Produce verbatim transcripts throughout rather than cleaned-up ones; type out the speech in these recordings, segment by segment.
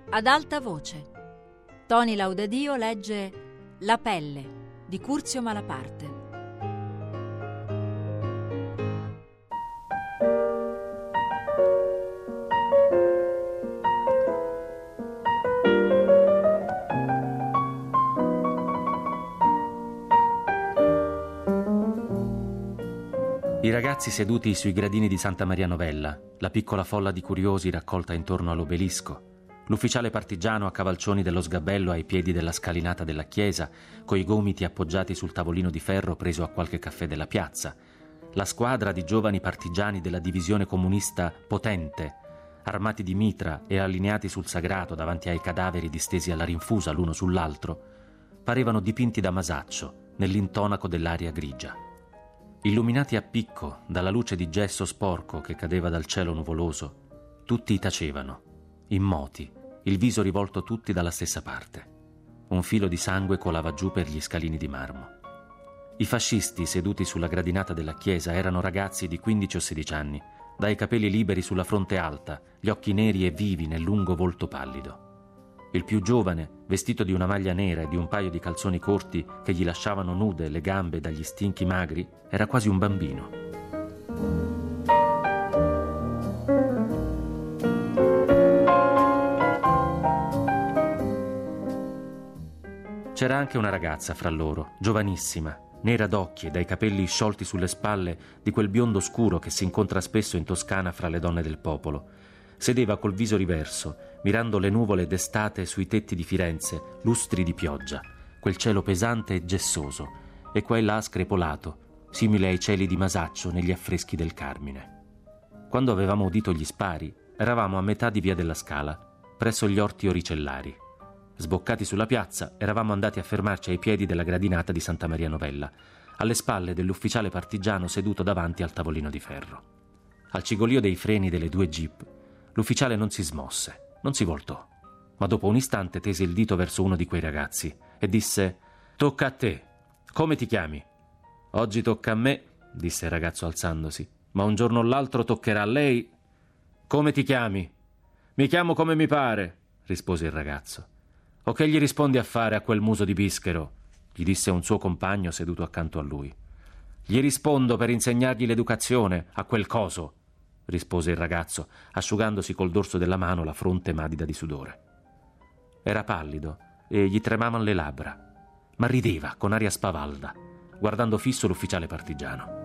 Ad alta voce. Toni Laudadio legge La pelle di Curzio Malaparte. I ragazzi seduti sui gradini di Santa Maria Novella, la piccola folla di curiosi raccolta intorno all'obelisco, l'ufficiale partigiano a cavalcioni dello sgabello ai piedi della scalinata della chiesa, coi gomiti appoggiati sul tavolino di ferro preso a qualche caffè della piazza, la squadra di giovani partigiani della divisione comunista Potente, armati di mitra e allineati sul sagrato davanti ai cadaveri distesi alla rinfusa l'uno sull'altro, parevano dipinti da Masaccio nell'intonaco dell'aria grigia. Illuminati a picco dalla luce di gesso sporco che cadeva dal cielo nuvoloso, tutti tacevano, immoti, il viso rivolto tutti dalla stessa parte. Un filo di sangue colava giù per gli scalini di marmo. I fascisti seduti sulla gradinata della chiesa erano ragazzi di quindici o sedici anni, dai capelli liberi sulla fronte alta, gli occhi neri e vivi nel lungo volto pallido. Il più giovane, vestito di una maglia nera e di un paio di calzoni corti che gli lasciavano nude le gambe dagli stinchi magri, era quasi un bambino. C'era anche una ragazza fra loro, giovanissima, nera d'occhi e dai capelli sciolti sulle spalle di quel biondo scuro che si incontra spesso in Toscana fra le donne del popolo. Sedeva col viso riverso, mirando le nuvole d'estate sui tetti di Firenze, lustri di pioggia, quel cielo pesante e gessoso, e qua e là screpolato, simile ai cieli di Masaccio negli affreschi del Carmine. Quando avevamo udito gli spari, eravamo a metà di via della Scala, presso gli orti oricellari. Sboccati sulla piazza, eravamo andati a fermarci ai piedi della gradinata di Santa Maria Novella, alle spalle dell'ufficiale partigiano seduto davanti al tavolino di ferro. Al cigolio dei freni delle due jeep, l'ufficiale non si smosse, non si voltò, ma dopo un istante tese il dito verso uno di quei ragazzi e disse: «Tocca a te. Come ti chiami?» «Oggi tocca a me», disse il ragazzo alzandosi, «ma un giorno o l'altro toccherà a lei». «Come ti chiami?» «Mi chiamo come mi pare», rispose il ragazzo. «O che gli rispondi a fare a quel muso di bischero?» gli disse un suo compagno seduto accanto a lui. «Gli rispondo per insegnargli l'educazione, a quel coso», rispose il ragazzo, asciugandosi col dorso della mano la fronte madida di sudore. Era pallido e gli tremavano le labbra, ma rideva con aria spavalda, guardando fisso l'ufficiale partigiano.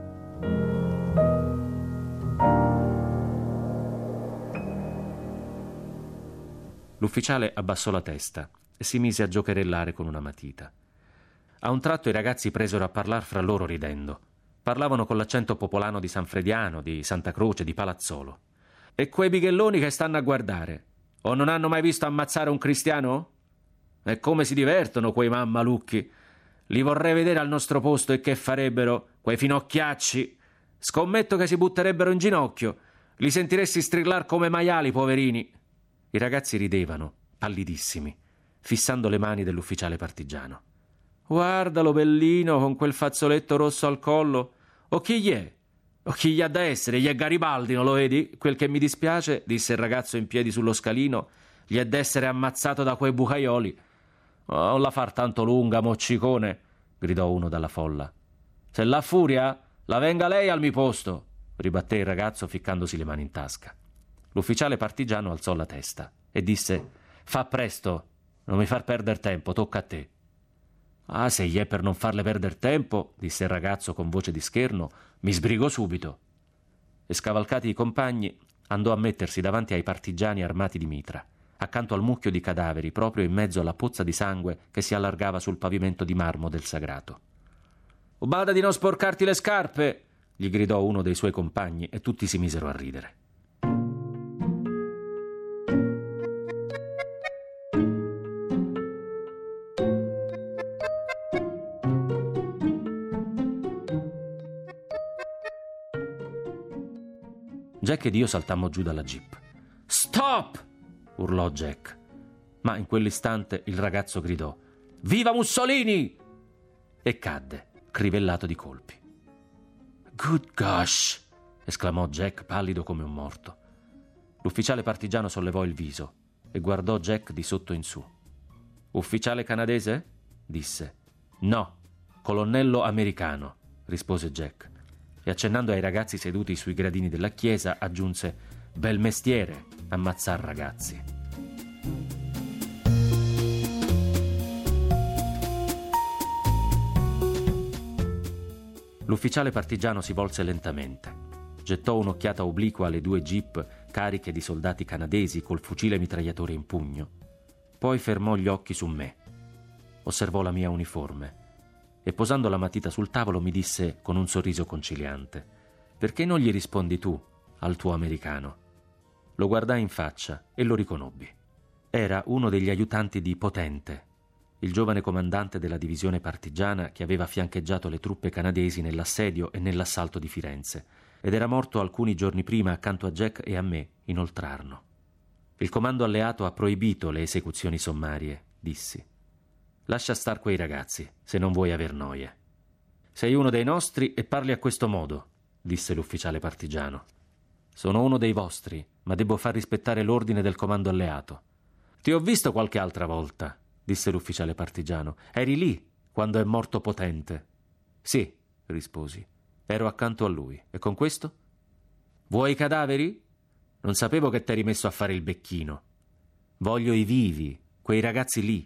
L'ufficiale abbassò la testa e si mise a giocherellare con una matita. A un tratto i ragazzi presero a parlar fra loro ridendo. Parlavano con l'accento popolano di Sanfrediano, di Santa Croce, di Palazzolo. «E quei bighelloni che stanno a guardare? O non hanno mai visto ammazzare un cristiano? E come si divertono quei mammalucchi? Li vorrei vedere al nostro posto e che farebbero, quei finocchiacci. Scommetto che si butterebbero in ginocchio. Li sentiresti strillar come maiali, poverini». I ragazzi ridevano, pallidissimi, fissando le mani dell'ufficiale partigiano. «Guardalo, bellino, con quel fazzoletto rosso al collo. O chi gli è? O chi gli ha da essere? Gli è Garibaldi, non lo vedi? Quel che mi dispiace», disse il ragazzo in piedi sullo scalino, «gli è d'essere ammazzato da quei bucaioli». «Oh, non la far tanto lunga, moccicone», gridò uno dalla folla. «Se l'ha furia, la venga lei al mio posto», ribatté il ragazzo ficcandosi le mani in tasca. L'ufficiale partigiano alzò la testa e disse: «Fa presto, non mi far perdere tempo, tocca a te». «Ah, se gli è per non farle perdere tempo», disse il ragazzo con voce di scherno, «mi sbrigo subito». E scavalcati i compagni, andò a mettersi davanti ai partigiani armati di mitra, accanto al mucchio di cadaveri, proprio in mezzo alla pozza di sangue che si allargava sul pavimento di marmo del sagrato. «Oh, bada di non sporcarti le scarpe!» gli gridò uno dei suoi compagni e tutti si misero a ridere. Jack ed io saltammo giù dalla jeep. «Stop!» urlò Jack. Ma in quell'istante il ragazzo gridò: «Viva Mussolini!» e cadde, crivellato di colpi. «Good gosh!» esclamò Jack, pallido come un morto. L'ufficiale partigiano sollevò il viso, e guardò Jack di sotto in su. «Ufficiale canadese?» disse. «No, colonnello americano», rispose Jack, e accennando ai ragazzi seduti sui gradini della chiesa aggiunse: «Bel mestiere, ammazzar ragazzi». L'ufficiale partigiano si volse lentamente, gettò un'occhiata obliqua alle due jeep cariche di soldati canadesi col fucile mitragliatore in pugno, poi fermò gli occhi su me, osservò la mia uniforme e posando la matita sul tavolo mi disse con un sorriso conciliante: «Perché non gli rispondi tu al tuo americano?» Lo guardai in faccia e lo riconobbi. Era uno degli aiutanti di Potente, il giovane comandante della divisione partigiana che aveva fiancheggiato le truppe canadesi nell'assedio e nell'assalto di Firenze, ed era morto alcuni giorni prima accanto a Jack e a me in Oltrarno. «Il comando alleato ha proibito le esecuzioni sommarie», dissi. «Lascia star quei ragazzi, se non vuoi aver noie». «Sei uno dei nostri e parli a questo modo», disse l'ufficiale partigiano. «Sono uno dei vostri, ma devo far rispettare l'ordine del comando alleato». «Ti ho visto qualche altra volta», disse l'ufficiale partigiano. «Eri lì quando è morto Potente». «Sì», risposi. «Ero accanto a lui. E con questo?» «Vuoi i cadaveri? Non sapevo che t'eri messo a fare il becchino. Voglio i vivi, quei ragazzi lì».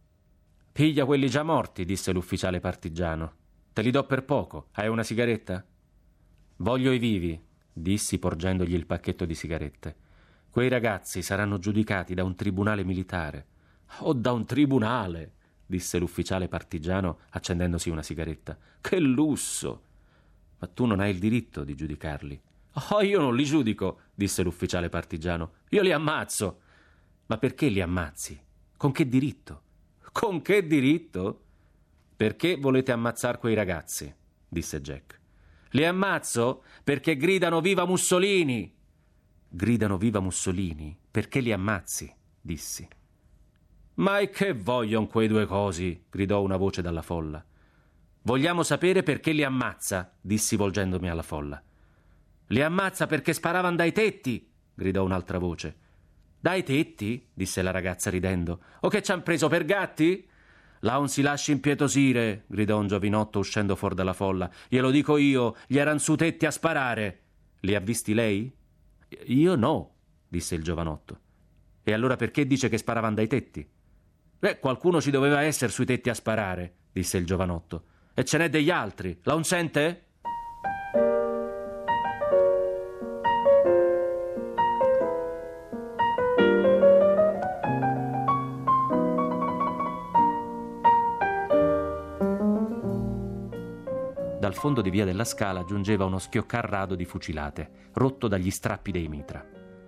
«Piglia quelli già morti», disse l'ufficiale partigiano. «Te li do per poco. Hai una sigaretta?» «Voglio i vivi», dissi porgendogli il pacchetto di sigarette. «Quei ragazzi saranno giudicati da un tribunale militare». «Oh, da un tribunale», disse l'ufficiale partigiano accendendosi una sigaretta. «Che lusso!» «Ma tu non hai il diritto di giudicarli». «Oh, io non li giudico», disse l'ufficiale partigiano. «Io li ammazzo». «Ma perché li ammazzi? Con che diritto?» «Con che diritto?» «Perché volete ammazzar quei ragazzi?» disse Jack. «Li ammazzo perché gridano viva Mussolini». «Gridano viva Mussolini? Perché li ammazzi?» dissi. «Ma e che voglion quei due cosi?» gridò una voce dalla folla. «Vogliamo sapere perché li ammazza», dissi volgendomi alla folla. «Li ammazza perché sparavan dai tetti», gridò un'altra voce. «Dai tetti?» disse la ragazza ridendo. «O che ci han preso per gatti?» «Là non si lasci impietosire», gridò un giovinotto uscendo fuori dalla folla. «Glielo dico io, gli eran su tetti a sparare». «Li ha visti lei?» «Io no», disse il giovanotto. «E allora perché dice che sparavan dai tetti?» «Beh, qualcuno ci doveva essere sui tetti a sparare», disse il giovanotto. «E ce n'è degli altri. La un sente?» Dal fondo di via della Scala giungeva uno schioccar rado di fucilate, rotto dagli strappi dei mitra.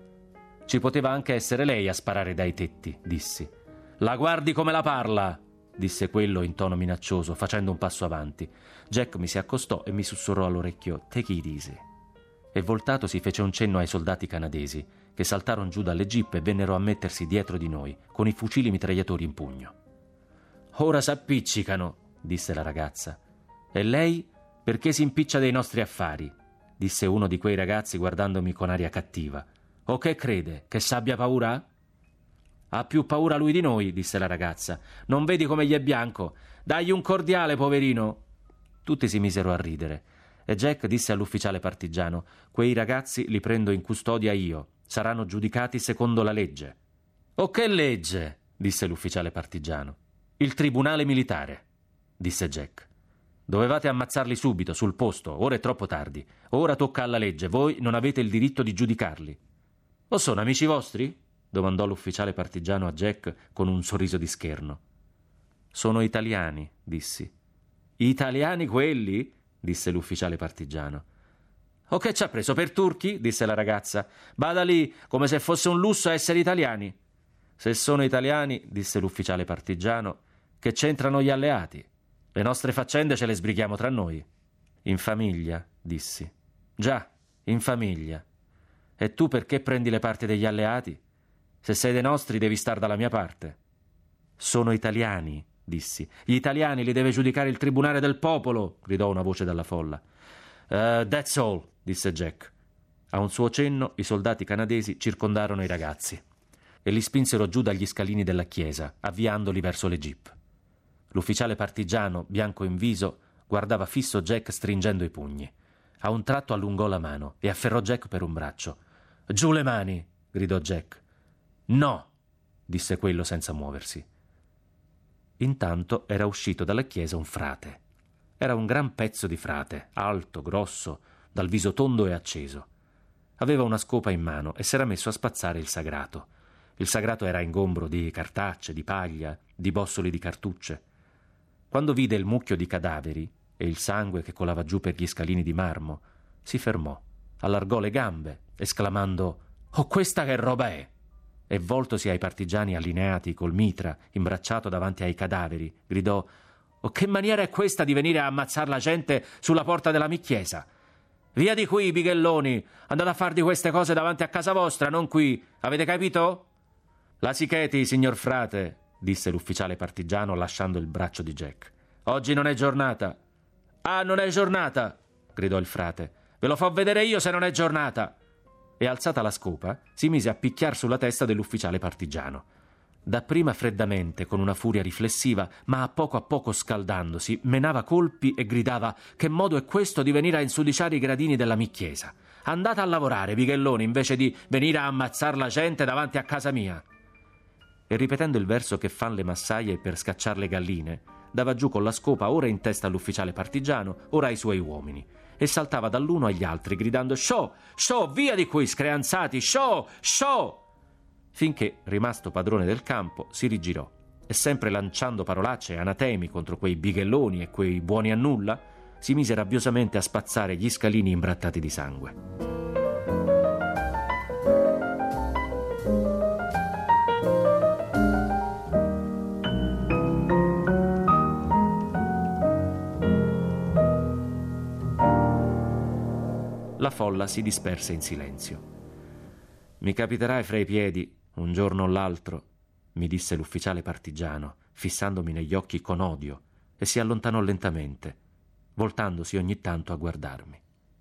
«Ci poteva anche essere lei a sparare dai tetti», dissi. «La guardi come la parla», disse quello in tono minaccioso, facendo un passo avanti. Jack mi si accostò e mi sussurrò all'orecchio: «Take it easy». E voltato si fece un cenno ai soldati canadesi, che saltarono giù dalle jeep e vennero a mettersi dietro di noi, con i fucili mitragliatori in pugno. «Ora s'appiccicano», disse la ragazza. «E lei perché si impiccia dei nostri affari?» disse uno di quei ragazzi guardandomi con aria cattiva. «O che crede? Che s'abbia paura?» «Ha più paura lui di noi», disse la ragazza. «Non vedi come gli è bianco? Dagli un cordiale, poverino!» Tutti si misero a ridere e Jack disse all'ufficiale partigiano: «Quei ragazzi li prendo in custodia io. Saranno giudicati secondo la legge». «O che legge?» disse l'ufficiale partigiano. «Il tribunale militare», disse Jack. «Dovevate ammazzarli subito, sul posto. Ora è troppo tardi. Ora tocca alla legge. Voi non avete il diritto di giudicarli». «O sono amici vostri?» domandò l'ufficiale partigiano a Jack con un sorriso di scherno. «Sono italiani», dissi. «Italiani quelli?» disse l'ufficiale partigiano. «O che ci ha preso per turchi?» disse la ragazza. «Bada lì, come se fosse un lusso essere italiani». «Se sono italiani», disse l'ufficiale partigiano, «che c'entrano gli alleati? Le nostre faccende ce le sbrighiamo tra noi». «In famiglia», dissi. «Già, in famiglia. E tu perché prendi le parti degli alleati? Se sei dei nostri devi star dalla mia parte». «Sono italiani», dissi. «Gli italiani li deve giudicare il tribunale del popolo», gridò una voce dalla folla. Uh, «That's all», disse Jack. A un suo cenno i soldati canadesi circondarono i ragazzi. e li spinsero giù dagli scalini della chiesa, avviandoli verso le jeep. L'ufficiale partigiano, bianco in viso, guardava fisso Jack stringendo i pugni. A un tratto allungò la mano e afferrò Jack per un braccio. «Giù le mani!» gridò Jack. «No!» disse quello senza muoversi. Intanto era uscito dalla chiesa un frate. Era un gran pezzo di frate, alto, grosso, dal viso tondo e acceso. Aveva una scopa in mano e s'era messo a spazzare il sagrato. Il sagrato era ingombro di cartacce, di paglia, di bossoli di cartucce. Quando vide il mucchio di cadaveri e il sangue che colava giù per gli scalini di marmo, si fermò, allargò le gambe, esclamando «Oh, questa che roba è!» e voltosi ai partigiani allineati col mitra, imbracciato davanti ai cadaveri, gridò «Oh, che maniera è questa di venire a ammazzar la gente sulla porta della mia chiesa? Via di qui, bighelloni! Andate a far di queste cose davanti a casa vostra, non qui! Avete capito?» «La si cheti, signor frate», disse l'ufficiale partigiano lasciando il braccio di Jack. «Oggi non è giornata». «Ah, non è giornata!» gridò il frate. «Ve lo fo vedere io se non è giornata!» E alzata la scopa, si mise a picchiar sulla testa dell'ufficiale partigiano. Dapprima freddamente, con una furia riflessiva, ma a poco a poco scaldandosi, menava colpi e gridava «Che modo è questo di venire a insudiciare i gradini della mia chiesa? Andate a lavorare, bighelloni, invece di venire a ammazzar la gente davanti a casa mia!» E ripetendo il verso che fan le massaie per scacciar le galline, dava giù con la scopa ora in testa all'ufficiale partigiano, ora ai suoi uomini, e saltava dall'uno agli altri gridando «Sciò! Sciò! Via di qui, screanzati! Sciò! Sciò!» finché, rimasto padrone del campo, si rigirò e, sempre lanciando parolacce e anatemi contro quei bighelloni e quei buoni a nulla, si mise rabbiosamente a spazzare gli scalini imbrattati di sangue. La folla si disperse in silenzio. «Mi capiterai fra i piedi, un giorno o l'altro», mi disse l'ufficiale partigiano, fissandomi negli occhi con odio, e si allontanò lentamente, voltandosi ogni tanto a guardarmi.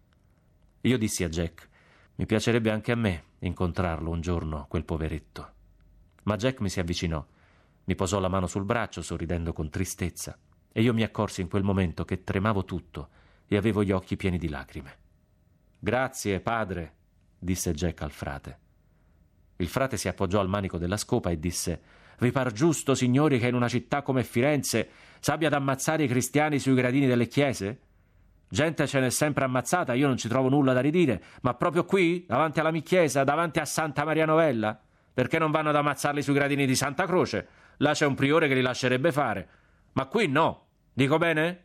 Io dissi a Jack: «Mi piacerebbe anche a me incontrarlo un giorno, quel poveretto». Ma Jack mi si avvicinò, mi posò la mano sul braccio sorridendo con tristezza, e io mi accorsi in quel momento che tremavo tutto e avevo gli occhi pieni di lacrime. «Grazie, padre», disse Jack al frate. Il frate si appoggiò al manico della scopa e disse: «Vi par giusto, signori, che in una città come Firenze s'abbia ad ammazzare i cristiani sui gradini delle chiese? Gente ce n'è sempre ammazzata, io non ci trovo nulla da ridire, ma proprio qui, davanti alla mia chiesa, davanti a Santa Maria Novella? Perché non vanno ad ammazzarli sui gradini di Santa Croce? Là c'è un priore che li lascerebbe fare. Ma qui no, dico bene?»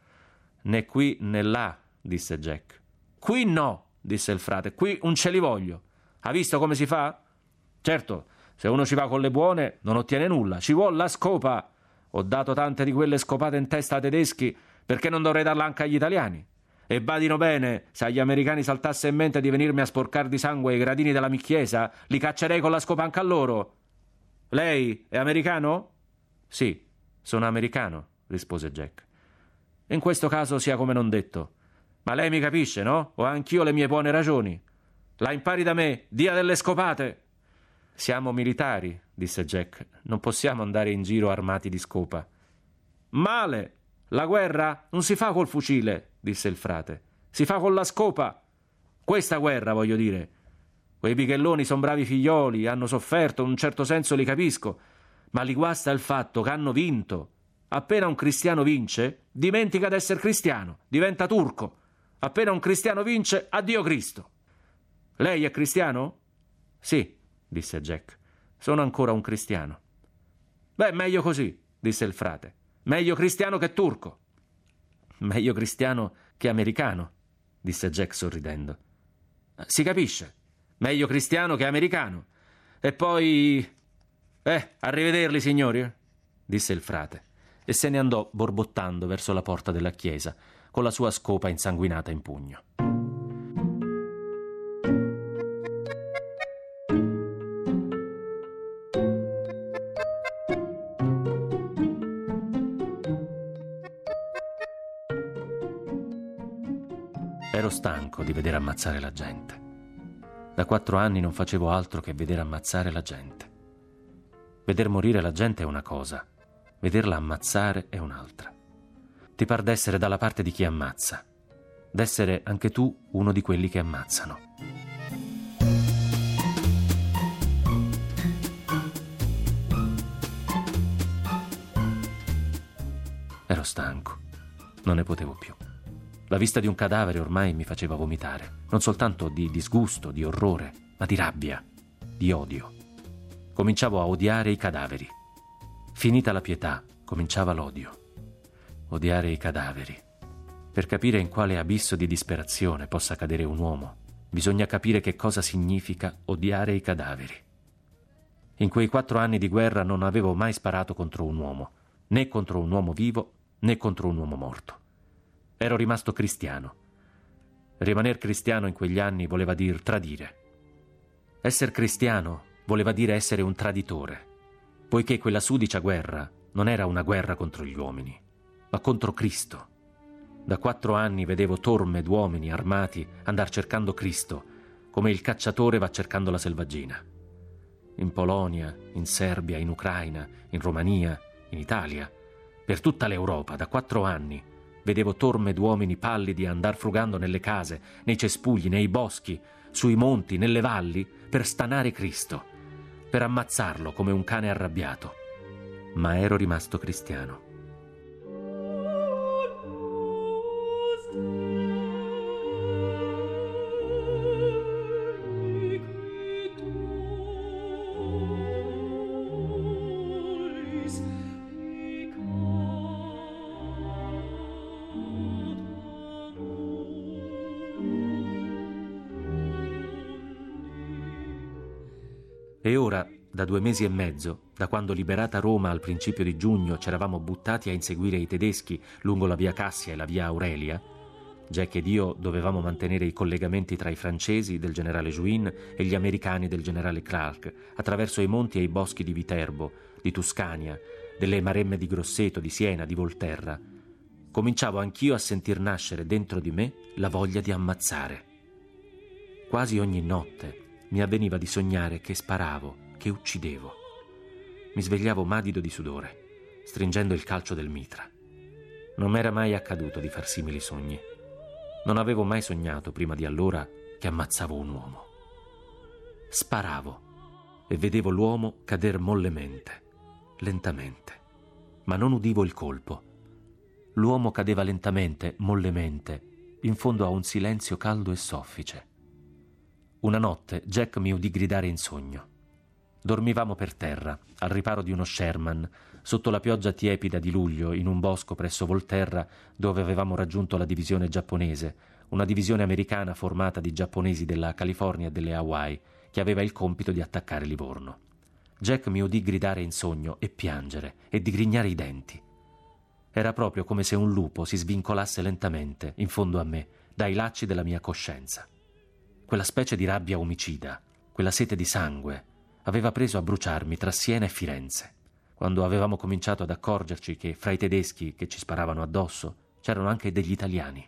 «Né qui né là», disse Jack. «Qui no», disse il frate, «qui un ce li voglio. Ha visto come si fa? Certo, se uno ci va con le buone non ottiene nulla, ci vuole la scopa. Ho dato tante di quelle scopate in testa ai tedeschi, perché non dovrei darla anche agli italiani? E badino bene, se agli americani saltasse in mente di venirmi a sporcar di sangue i gradini della mia chiesa, li caccerei con la scopa anche a loro. Lei è americano?» «Sì, sono americano», rispose Jack. «In questo caso sia come non detto. Ma lei mi capisce, no? Ho anch'io le mie buone ragioni. La impari da me, dia delle scopate!» «Siamo militari», disse Jack. «Non possiamo andare in giro armati di scopa». «Male! La guerra non si fa col fucile», disse il frate. «Si fa con la scopa. Questa guerra, voglio dire. Quei bighelloni son bravi figlioli, hanno sofferto, in un certo senso li capisco, ma li guasta il fatto che hanno vinto. Appena un cristiano vince, dimentica d'essere cristiano, diventa turco. Appena un cristiano vince, addio Cristo. Lei è cristiano?» «Sì», disse Jack. «Sono ancora un cristiano». «Beh, meglio così», disse il frate. «Meglio cristiano che turco». «Meglio cristiano che americano», disse Jack sorridendo. «Si capisce. Meglio cristiano che americano. E poi... Eh, arrivederli, signori», disse il frate, e se ne andò borbottando verso la porta della chiesa, con la sua scopa insanguinata in pugno. Ero stanco di vedere ammazzare la gente. Da quattro anni non facevo altro che vedere ammazzare la gente. Veder morire la gente è una cosa, vederla ammazzare è un'altra. Ti par d'essere dalla parte di chi ammazza, d'essere anche tu uno di quelli che ammazzano. Ero stanco, non ne potevo più. La vista di un cadavere ormai mi faceva vomitare, non soltanto di disgusto, di orrore, ma di rabbia, di odio. Cominciavo a odiare i cadaveri. Finita la pietà, cominciava l'odio. Odiare i cadaveri. Per capire in quale abisso di disperazione possa cadere un uomo, bisogna capire che cosa significa odiare i cadaveri. In quei quattro anni di guerra non avevo mai sparato contro un uomo, né contro un uomo vivo, né contro un uomo morto. Ero rimasto cristiano. Rimaner cristiano in quegli anni voleva dire tradire. Essere cristiano voleva dire essere un traditore, poiché quella sudicia guerra non era una guerra contro gli uomini, ma contro Cristo. Da quattro anni vedevo torme d'uomini armati andar cercando Cristo, come il cacciatore va cercando la selvaggina. In Polonia, in Serbia, in Ucraina, in Romania, in Italia, per tutta l'Europa, da quattro anni, vedevo torme d'uomini pallidi andar frugando nelle case, nei cespugli, nei boschi, sui monti, nelle valli, per stanare Cristo, per ammazzarlo come un cane arrabbiato. Ma ero rimasto cristiano. E ora, da due mesi e mezzo, da quando liberata Roma al principio di giugno c'eravamo buttati a inseguire i tedeschi lungo la via Cassia e la via Aurelia, Jack ed io dovevamo mantenere i collegamenti tra i francesi del generale Juin e gli americani del generale Clark attraverso i monti e i boschi di Viterbo, di Tuscania, delle Maremme di Grosseto, di Siena, di Volterra. Cominciavo anch'io a sentir nascere dentro di me la voglia di ammazzare. Quasi ogni notte mi avveniva di sognare che sparavo, che uccidevo. Mi svegliavo madido di sudore, stringendo il calcio del mitra. Non m'era mai accaduto di far simili sogni. Non avevo mai sognato prima di allora che ammazzavo un uomo. Sparavo e vedevo l'uomo cader mollemente, lentamente, ma non udivo il colpo. L'uomo cadeva lentamente, mollemente, in fondo a un silenzio caldo e soffice. Una notte Jack mi udì gridare in sogno. Dormivamo per terra, al riparo di uno Sherman, sotto la pioggia tiepida di luglio, in un bosco presso Volterra, dove avevamo raggiunto la divisione giapponese, una divisione americana formata di giapponesi della California e delle Hawaii, che aveva il compito di attaccare Livorno. Jack mi udì gridare in sogno e piangere e digrignare i denti. Era proprio come se un lupo si svincolasse lentamente, in fondo a me, dai lacci della mia coscienza. Quella specie di rabbia omicida, quella sete di sangue, aveva preso a bruciarmi tra Siena e Firenze, quando avevamo cominciato ad accorgerci che fra i tedeschi che ci sparavano addosso c'erano anche degli italiani.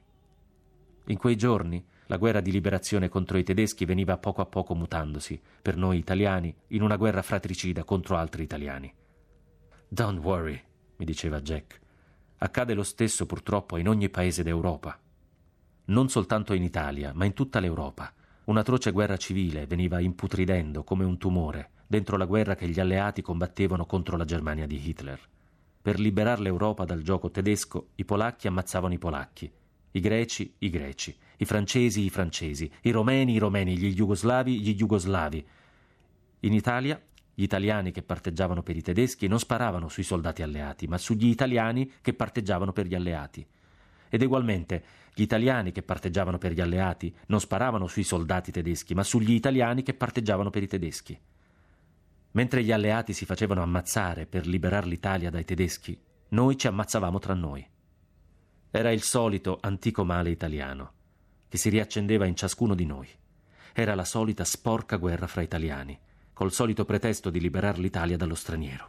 In quei giorni la guerra di liberazione contro i tedeschi veniva poco a poco mutandosi, per noi italiani, in una guerra fratricida contro altri italiani. «Don't worry», mi diceva Jack, «accade lo stesso purtroppo in ogni paese d'Europa. Non soltanto in Italia, ma in tutta l'Europa. Un'atroce guerra civile veniva imputridendo come un tumore dentro la guerra che gli alleati combattevano contro la Germania di Hitler. Per liberare l'Europa dal gioco tedesco, i polacchi ammazzavano i polacchi, i greci i greci, i francesi i francesi, i romeni i romeni, gli jugoslavi gli jugoslavi. In Italia, gli italiani che parteggiavano per i tedeschi non sparavano sui soldati alleati, ma sugli italiani che parteggiavano per gli alleati. Ed ugualmente, gli italiani che parteggiavano per gli alleati non sparavano sui soldati tedeschi, ma sugli italiani che parteggiavano per i tedeschi. Mentre gli alleati si facevano ammazzare per liberare l'Italia dai tedeschi, noi ci ammazzavamo tra noi. Era il solito antico male italiano, che si riaccendeva in ciascuno di noi. Era la solita sporca guerra fra italiani, col solito pretesto di liberare l'Italia dallo straniero.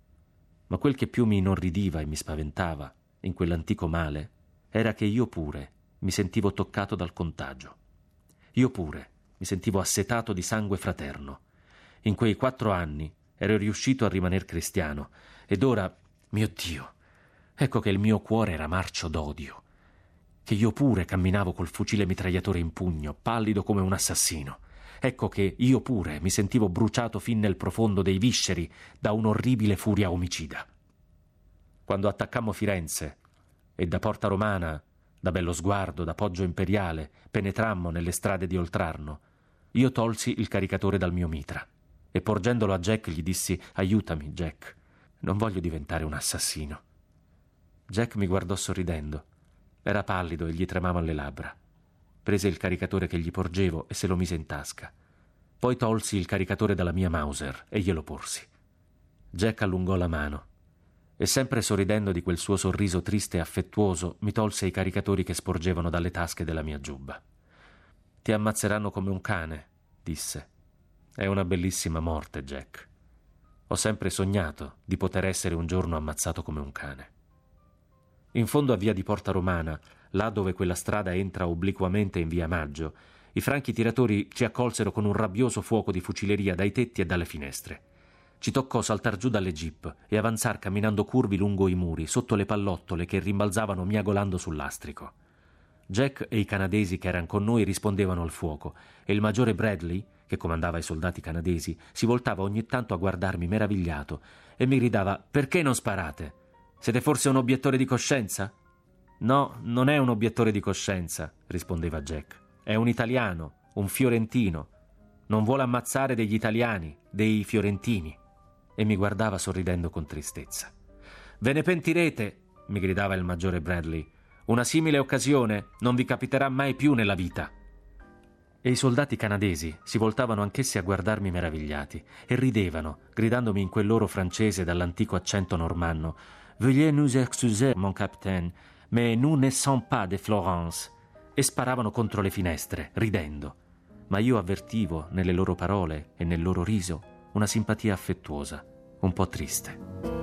Ma quel che più mi inorridiva e mi spaventava in quell'antico male era che io pure mi sentivo toccato dal contagio. Io pure mi sentivo assetato di sangue fraterno. In quei quattro anni ero riuscito a rimaner cristiano. Ed ora, mio Dio, ecco che il mio cuore era marcio d'odio, che io pure camminavo col fucile mitragliatore in pugno, pallido come un assassino. Ecco che io pure mi sentivo bruciato fin nel profondo dei visceri da un'orribile furia omicida. Quando attaccammo Firenze e da Porta Romana, da Bello Sguardo, da Poggio Imperiale, penetrammo nelle strade di Oltrarno, io tolsi il caricatore dal mio mitra e porgendolo a Jack gli dissi: «Aiutami, Jack, non voglio diventare un assassino». Jack mi guardò sorridendo. Era pallido e gli tremavano le labbra. Prese il caricatore che gli porgevo e se lo mise in tasca. Poi tolsi il caricatore dalla mia Mauser e glielo porsi. Jack allungò la mano e, sempre sorridendo di quel suo sorriso triste e affettuoso, mi tolse i caricatori che sporgevano dalle tasche della mia giubba. «Ti ammazzeranno come un cane», disse. «È una bellissima morte, Jack. Ho sempre sognato di poter essere un giorno ammazzato come un cane». In fondo a via di Porta Romana, là dove quella strada entra obliquamente in via Maggio, i franchi tiratori ci accolsero con un rabbioso fuoco di fucileria dai tetti e dalle finestre. Ci toccò saltar giù dalle jeep e avanzar camminando curvi lungo i muri, sotto le pallottole che rimbalzavano miagolando sul lastrico. Jack e i canadesi che erano con noi rispondevano al fuoco e il maggiore Bradley, che comandava i soldati canadesi, si voltava ogni tanto a guardarmi meravigliato e mi gridava: «Perché non sparate? Siete forse un obiettore di coscienza?» «No, non è un obiettore di coscienza», rispondeva Jack. «È un italiano, un fiorentino. Non vuole ammazzare degli italiani, dei fiorentini». E mi guardava sorridendo con tristezza. «Ve ne pentirete», mi gridava il maggiore Bradley. «Una simile occasione non vi capiterà mai più nella vita». E i soldati canadesi si voltavano anch'essi a guardarmi meravigliati e ridevano, gridandomi in quel loro francese dall'antico accento normanno: «Veuillez nous excuser, mon capitaine, mais nous ne sommes pas de Florence», e sparavano contro le finestre, ridendo. Ma io avvertivo nelle loro parole e nel loro riso una simpatia affettuosa, un po' triste.